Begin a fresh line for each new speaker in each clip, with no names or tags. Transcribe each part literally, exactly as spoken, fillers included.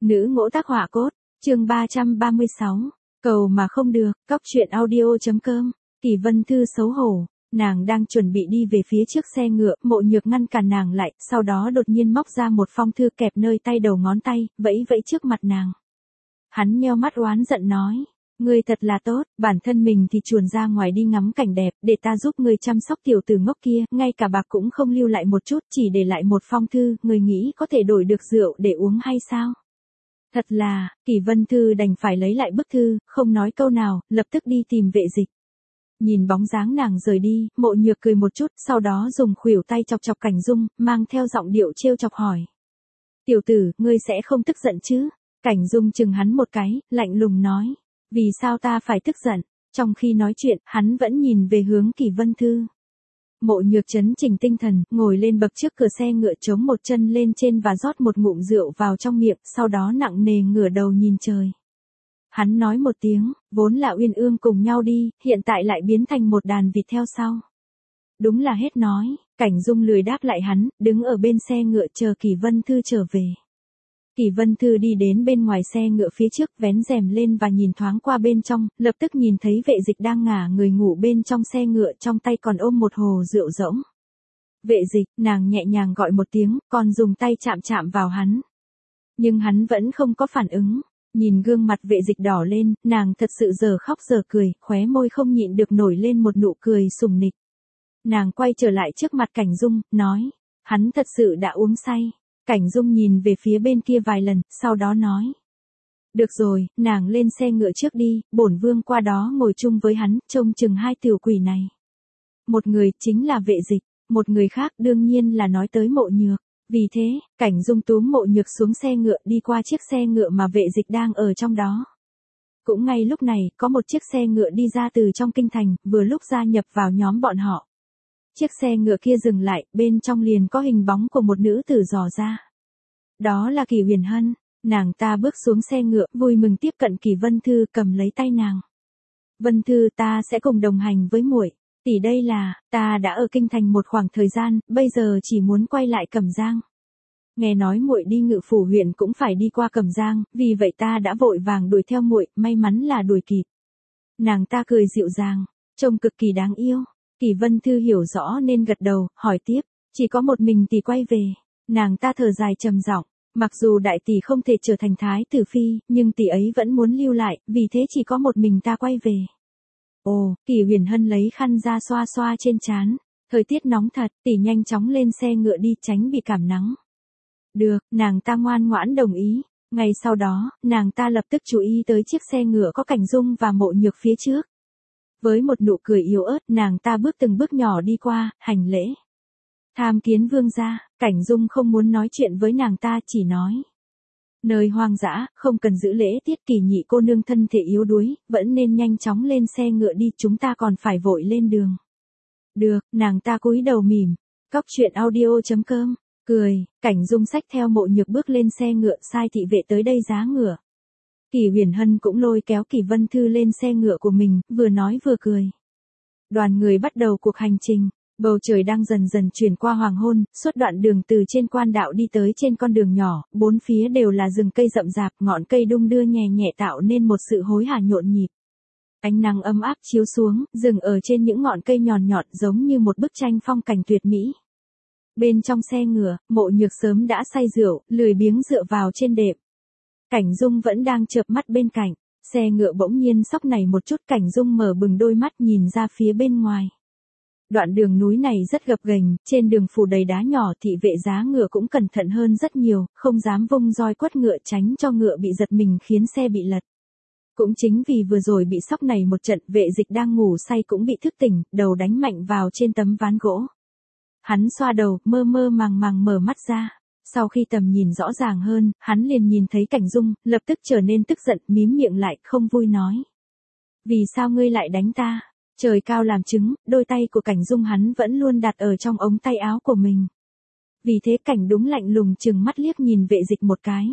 Nữ ngỗ tác họa cốt, chương ba trăm ba mươi sáu, cầu mà không được, cóc truyện audio.com, Kỳ Vân Thư xấu hổ, nàng đang chuẩn bị đi về phía trước xe ngựa, Mộ Nhược ngăn cản nàng lại, sau đó đột nhiên móc ra một phong thư kẹp nơi tay đầu ngón tay, vẫy vẫy trước mặt nàng. Hắn nheo mắt oán giận nói, ngươi thật là tốt, bản thân mình thì chuồn ra ngoài đi ngắm cảnh đẹp, để ta giúp ngươi chăm sóc tiểu tử ngốc kia, ngay cả bạc cũng không lưu lại một chút, chỉ để lại một phong thư, ngươi nghĩ có thể đổi được rượu để uống hay sao? Thật là, Kỳ Vân Thư đành phải lấy lại bức thư, không nói câu nào, lập tức đi tìm Vệ Dịch. Nhìn bóng dáng nàng rời đi, Mộ Nhược cười một chút, sau đó dùng khuỷu tay chọc chọc Cảnh Dung, mang theo giọng điệu trêu chọc hỏi. Tiểu tử, ngươi sẽ không tức giận chứ? Cảnh Dung chừng hắn một cái, lạnh lùng nói. Vì sao ta phải tức giận? Trong khi nói chuyện, hắn vẫn nhìn về hướng Kỳ Vân Thư. Mộ Nhược chấn chỉnh tinh thần, ngồi lên bậc trước cửa xe ngựa chống một chân lên trên và rót một ngụm rượu vào trong miệng, sau đó nặng nề ngửa đầu nhìn trời. Hắn nói một tiếng, vốn là uyên ương cùng nhau đi, hiện tại lại biến thành một đàn vịt theo sau. Đúng là hết nói, Cảnh Dung lười đáp lại hắn, đứng ở bên xe ngựa chờ Kỳ Vân Thư trở về. Kỳ Vân Thư đi đến bên ngoài xe ngựa phía trước, vén rèm lên và nhìn thoáng qua bên trong, lập tức nhìn thấy Vệ Dịch đang ngả người ngủ bên trong xe ngựa, trong tay còn ôm một hồ rượu rỗng. Vệ Dịch, nàng nhẹ nhàng gọi một tiếng, còn dùng tay chạm chạm vào hắn. Nhưng hắn vẫn không có phản ứng. Nhìn gương mặt Vệ Dịch đỏ lên, nàng thật sự giờ khóc giờ cười, khóe môi không nhịn được nổi lên một nụ cười sùng nịch. Nàng quay trở lại trước mặt Cảnh Dung, nói, hắn thật sự đã uống say. Cảnh Dung nhìn về phía bên kia vài lần, sau đó nói. Được rồi, nàng lên xe ngựa trước đi, bổn vương qua đó ngồi chung với hắn, trông chừng hai tiểu quỷ này. Một người chính là Vệ Dịch, một người khác đương nhiên là nói tới Mộ Nhược. Vì thế, Cảnh Dung túm Mộ Nhược xuống xe ngựa đi qua chiếc xe ngựa mà Vệ Dịch đang ở trong đó. Cũng ngay lúc này, có một chiếc xe ngựa đi ra từ trong kinh thành, vừa lúc gia nhập vào nhóm bọn họ. Chiếc xe ngựa kia dừng lại, bên trong liền có hình bóng của một nữ tử dò ra. Đó là Kỳ Huyền Hân, nàng ta bước xuống xe ngựa, vui mừng tiếp cận Kỳ Vân Thư, cầm lấy tay nàng. Vân Thư, ta sẽ cùng đồng hành với muội. Tỷ, đây là, ta đã ở kinh thành một khoảng thời gian, bây giờ chỉ muốn quay lại Cẩm Giang. Nghe nói muội đi Ngự Phủ huyện cũng phải đi qua Cẩm Giang, vì vậy ta đã vội vàng đuổi theo muội, may mắn là đuổi kịp. Nàng ta cười dịu dàng, trông cực kỳ đáng yêu. Kỳ Vân Thư hiểu rõ nên gật đầu, hỏi tiếp, chỉ có một mình tỷ quay về. Nàng ta thở dài trầm giọng, mặc dù đại tỷ không thể trở thành thái tử phi, nhưng tỷ ấy vẫn muốn lưu lại, vì thế chỉ có một mình ta quay về. Ồ, Kỳ Huyền Hân lấy khăn ra xoa xoa trên trán, thời tiết nóng thật, tỷ nhanh chóng lên xe ngựa đi tránh bị cảm nắng. Được, nàng ta ngoan ngoãn đồng ý. Ngay sau đó, nàng ta lập tức chú ý tới chiếc xe ngựa có Cảnh Dung và Mộ Nhược phía trước. Với một nụ cười yếu ớt, nàng ta bước từng bước nhỏ đi qua, hành lễ. Tham kiến vương gia. Cảnh Dung không muốn nói chuyện với nàng ta, chỉ nói. Nơi hoang dã, không cần giữ lễ tiết, Kỳ nhị cô nương thân thể yếu đuối, vẫn nên nhanh chóng lên xe ngựa đi, chúng ta còn phải vội lên đường. Được, nàng ta cúi đầu mỉm. Cóc truyện audio.com, cười, Cảnh Dung xách theo Mộ Nhược bước lên xe ngựa, sai thị vệ tới đây giá ngựa. Kỳ Huyền Hân cũng lôi kéo Kỳ Vân Thư lên xe ngựa của mình, vừa nói vừa cười. Đoàn người bắt đầu cuộc hành trình. Bầu trời đang dần dần chuyển qua hoàng hôn, suốt đoạn đường từ trên quan đạo đi tới trên con đường nhỏ, bốn phía đều là rừng cây rậm rạp, ngọn cây đung đưa nhẹ nhẹ tạo nên một sự hối hả nhộn nhịp. Ánh nắng ấm áp chiếu xuống, dừng ở trên những ngọn cây nhọn nhọn giống như một bức tranh phong cảnh tuyệt mỹ. Bên trong xe ngựa, Mộ Nhược sớm đã say rượu, lười biếng dựa vào trên đệm. Cảnh Dung vẫn đang chợp mắt bên cạnh, xe ngựa bỗng nhiên sóc nảy một chút, Cảnh Dung mở bừng đôi mắt nhìn ra phía bên ngoài. Đoạn đường núi này rất gập ghềnh, trên đường phủ đầy đá nhỏ, thị vệ giá ngựa cũng cẩn thận hơn rất nhiều, không dám vung roi quất ngựa tránh cho ngựa bị giật mình khiến xe bị lật. Cũng chính vì vừa rồi bị sóc này một trận, Vệ Dịch đang ngủ say cũng bị thức tỉnh, đầu đánh mạnh vào trên tấm ván gỗ. Hắn xoa đầu, mơ mơ màng màng mở mắt ra. Sau khi tầm nhìn rõ ràng hơn, hắn liền nhìn thấy Cảnh Dung, lập tức trở nên tức giận, mím miệng lại, không vui nói. Vì sao ngươi lại đánh ta? Trời cao làm chứng, đôi tay của Cảnh Dung hắn vẫn luôn đặt ở trong ống tay áo của mình. Vì thế Cảnh đúng lạnh lùng chừng mắt liếc nhìn Vệ Dịch một cái.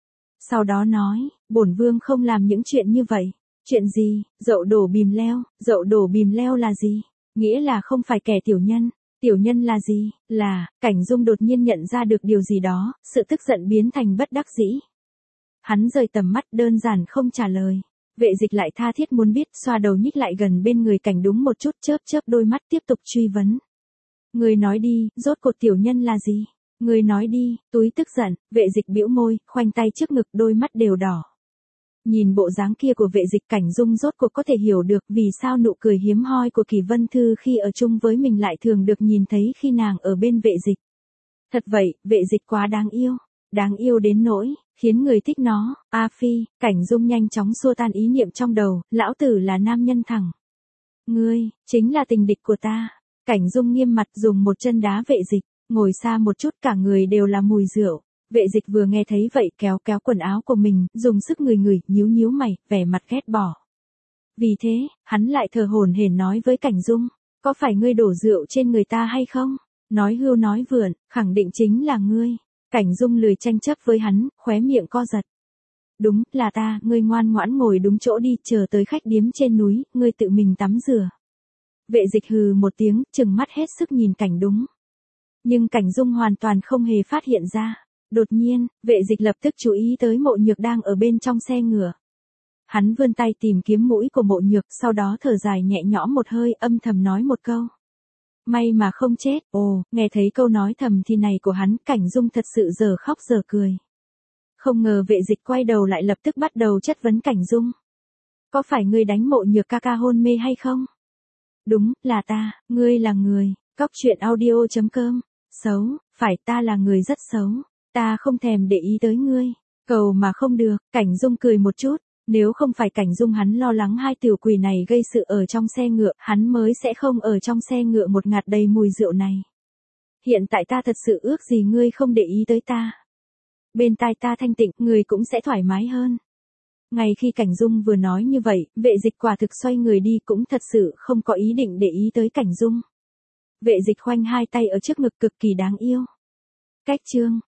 Sau đó nói, bổn vương không làm những chuyện như vậy. Chuyện gì? Dậu đổ bìm leo. Dậu đổ bìm leo là gì? Nghĩa là không phải kẻ tiểu nhân. Tiểu nhân là gì? Là, Cảnh Dung đột nhiên nhận ra được điều gì đó, sự tức giận biến thành bất đắc dĩ. Hắn rời tầm mắt đơn giản không trả lời. Vệ dịch lại tha thiết muốn biết, xoa đầu nhích lại gần bên người Cảnh Đúng một chút, chớp chớp đôi mắt tiếp tục truy vấn. Người nói đi, rốt cuộc tiểu nhân là gì? Người nói đi, túi tức giận, vệ dịch bĩu môi, khoanh tay trước ngực, đôi mắt đều đỏ. Nhìn bộ dáng kia của vệ dịch, Cảnh Dung rốt cuộc có thể hiểu được vì sao nụ cười hiếm hoi của Kỳ Vân Thư khi ở chung với mình lại thường được nhìn thấy khi nàng ở bên vệ dịch. Thật vậy, vệ dịch quá đáng yêu. Đáng yêu đến nỗi, khiến người thích nó. A Phi, Cảnh Dung nhanh chóng xua tan ý niệm trong đầu, lão tử là nam nhân thẳng. Ngươi, chính là tình địch của ta. Cảnh Dung nghiêm mặt dùng một chân đá vệ dịch, ngồi xa một chút, cả người đều là mùi rượu. Vệ dịch vừa nghe thấy vậy kéo kéo quần áo của mình, dùng sức ngửi ngửi, nhíu nhíu mày, vẻ mặt ghét bỏ. Vì thế, hắn lại thờ hổn hển nói với Cảnh Dung, có phải ngươi đổ rượu trên người ta hay không? Nói hưu nói vượn, khẳng định chính là ngươi. Cảnh Dung lười tranh chấp với hắn, khóe miệng co giật. Đúng, là ta, ngươi ngoan ngoãn ngồi đúng chỗ đi, chờ tới khách điếm trên núi, ngươi tự mình tắm rửa. Vệ dịch hừ một tiếng, trừng mắt hết sức nhìn Cảnh Đúng. Nhưng Cảnh Dung hoàn toàn không hề phát hiện ra. Đột nhiên, vệ dịch lập tức chú ý tới Mộ Nhược đang ở bên trong xe ngựa. Hắn vươn tay tìm kiếm mũi của Mộ Nhược, sau đó thở dài nhẹ nhõm một hơi, âm thầm nói một câu. May mà không chết. Ồ, nghe thấy câu nói thầm thì này của hắn, Cảnh Dung thật sự giờ khóc giờ cười. Không ngờ vệ dịch quay đầu lại lập tức bắt đầu chất vấn Cảnh Dung. Có phải ngươi đánh Mộ Nhược ca ca hôn mê hay không? Đúng, là ta, ngươi là người. Cóc truyện audio chấm com. Xấu, phải, ta là người rất xấu. Ta không thèm để ý tới ngươi. Cầu mà không được. Cảnh Dung cười một chút. Nếu không phải Cảnh Dung hắn lo lắng hai tiểu quỷ này gây sự ở trong xe ngựa, hắn mới sẽ không ở trong xe ngựa một ngạt đầy mùi rượu này. Hiện tại ta thật sự ước gì ngươi không để ý tới ta. Bên tai ta thanh tịnh, ngươi cũng sẽ thoải mái hơn. Ngay khi Cảnh Dung vừa nói như vậy, vệ dịch quả thực xoay người đi, cũng thật sự không có ý định để ý tới Cảnh Dung. Vệ dịch khoanh hai tay ở trước ngực cực kỳ đáng yêu. Cách chương